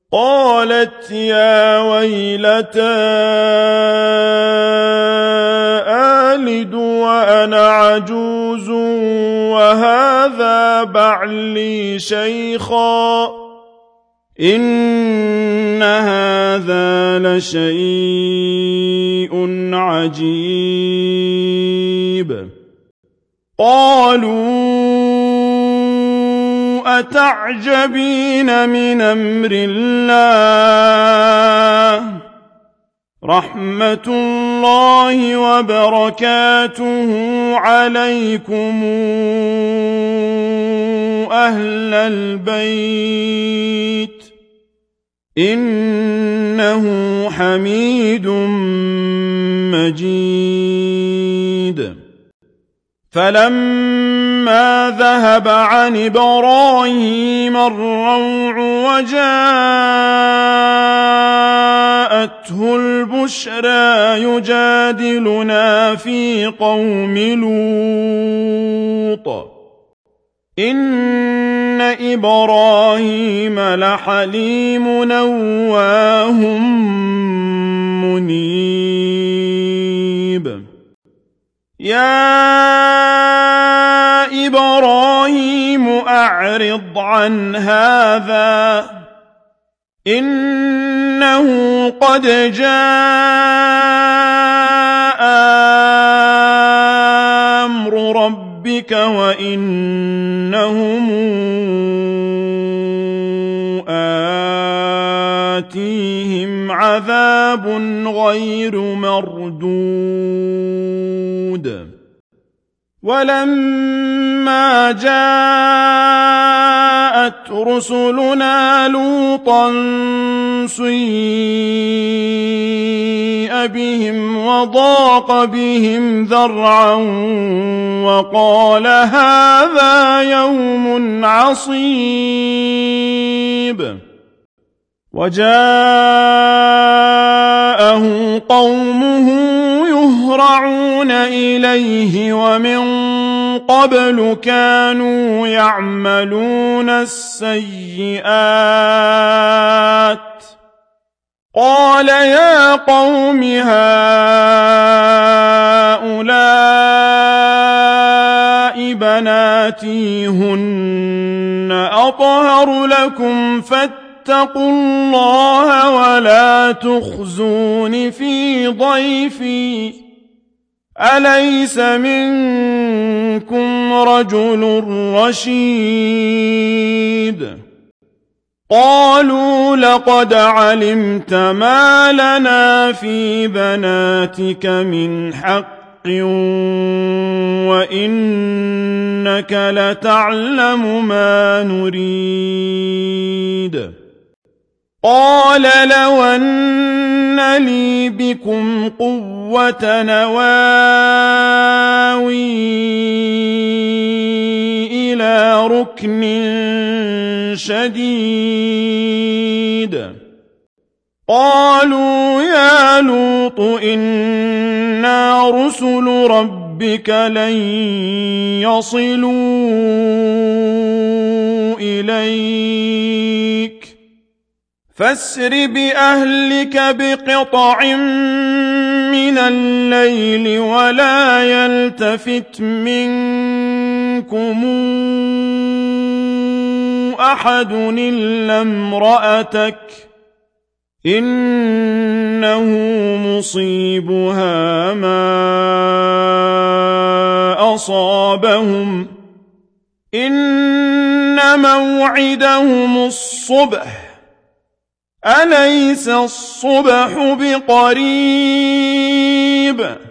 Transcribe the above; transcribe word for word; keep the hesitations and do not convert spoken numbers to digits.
قالت يا ويلتى آلد وأنا عجوز وهذا بعلي شيخا إن هذا لشيء عجيب. قالوا أتعجبين من أمر الله رحمة الله وبركاته عليكم أهل البيت إنه حميد مجيد. فلما ذهب عن إبراهيم الروع وجاءته البشرى يجادلنا في قوم لوط إن إبراهيم لحليم أواه منيب. يا إبراهيم أعرض عن هذا إنه قد جاء أمر ربك وإنهم آتيهم عذاب غير مردود. ولما جاءت رسلنا لوطا سيء بهم وضاق بهم ذرعا وقال هذا يوم عصيب. وجاءه قومه يهرعون إليه ومن قبل كانوا يعملون السيئات. قال يا قوم هؤلاء بناتي هن أطهر لكم فاتقوا الله ولا تخزون في ضيفي أليس منكم رجل رشيد. قالوا لقد علمت ما لنا في بناتك من حق وإنك لتعلم ما نريد. قال لو أن لي بكم قوة نواوي إلى ركن شديد. قالوا يا لوط إنا رسل ربك لن يصلوا إليك فاسر بأهلك بقطع من الليل ولا يلتفت منكم أحد إلا امرأتك إنه مصيبها ما أصابهم إن موعدهم الصبح أليس الصبح بقريب